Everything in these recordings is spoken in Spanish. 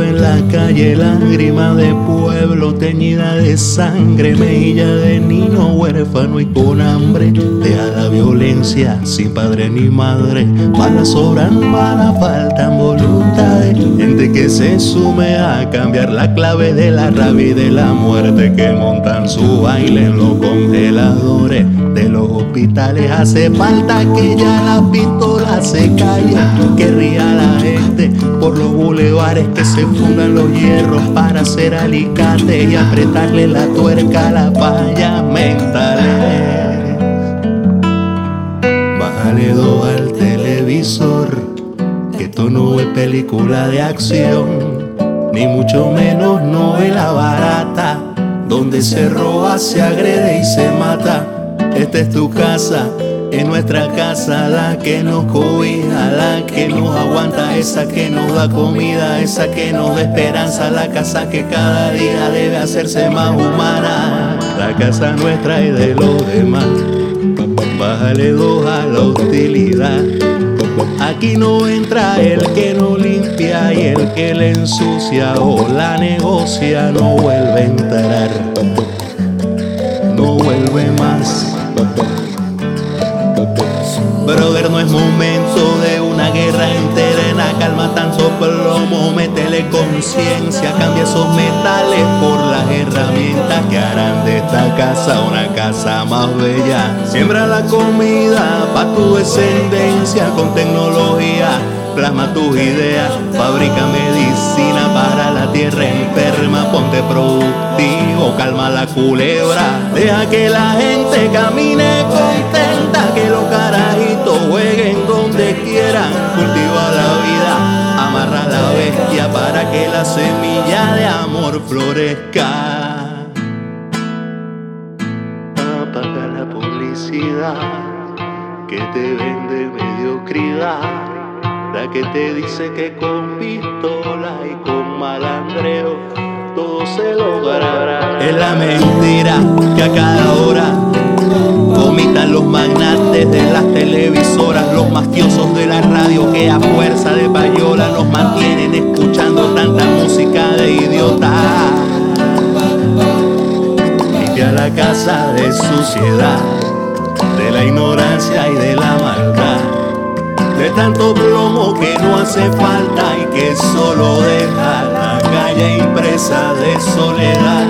llueve en la calle, lágrima de pueblo teñida de sangre, mejilla de niño huérfano y con hambre. Deja la violencia sin padre ni madre, balas sobran, balas faltan, voluntades, gente que se sume a cambiar la clave de la rabia y de la muerte, que montan su baile en los congeladores de los hospitales. Hace falta que ya la pistola se calle, que ría la gente por los bulevares, que se fundan los hierros para hacer alicates y apretarle la tuerca a las vallas mentales. Bájale 2 al televisor, que esto no es película de acción, ni mucho menos novela barata, donde se roba, se agrede y se mata. Esta es tu casa, es nuestra casa, la que nos cobija, la que nos aguanta, esa que nos da comida, esa que nos da esperanza, la casa que cada día debe hacerse más humana, la casa nuestra y de los demás. Bájale 2 a la hostilidad. Aquí no entra el que no limpia, y el que le ensucia o la negocia no vuelve a entrar, no vuelve más. Brother, no es momento de una guerra entera, en la calma tan plomo, métele conciencia, cambia esos metales por las herramientas que harán de esta casa una casa más bella. Siembra la comida pa' tu descendencia con tecnología, plasma tus ideas, fabrica medicina para la tierra enferma, ponte productivo, calma la culebra, deja que la gente camine contenta, que los carajitos jueguen donde quieran, cultiva la vida, amarra la bestia para que la semilla de amor florezca. Apaga la publicidad que te vende mediocridad, la que te dice que con pistola y con malandreo todo se logrará. Es la mentira que a cada hora vomitan los magnates de las televisoras, los mafiosos de la radio que a fuerza de payola nos mantienen escuchando tanta música de idiota. Limpia la casa de suciedad, de la ignorancia y de la maldad, de tanto plomo que no hace falta y que solo deja la calle impresa de soledad.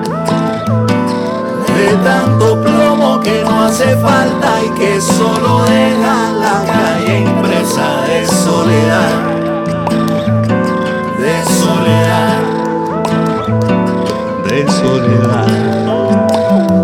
De tanto plomo que no hace falta y que solo deja la calle impresa de soledad. De soledad, de soledad.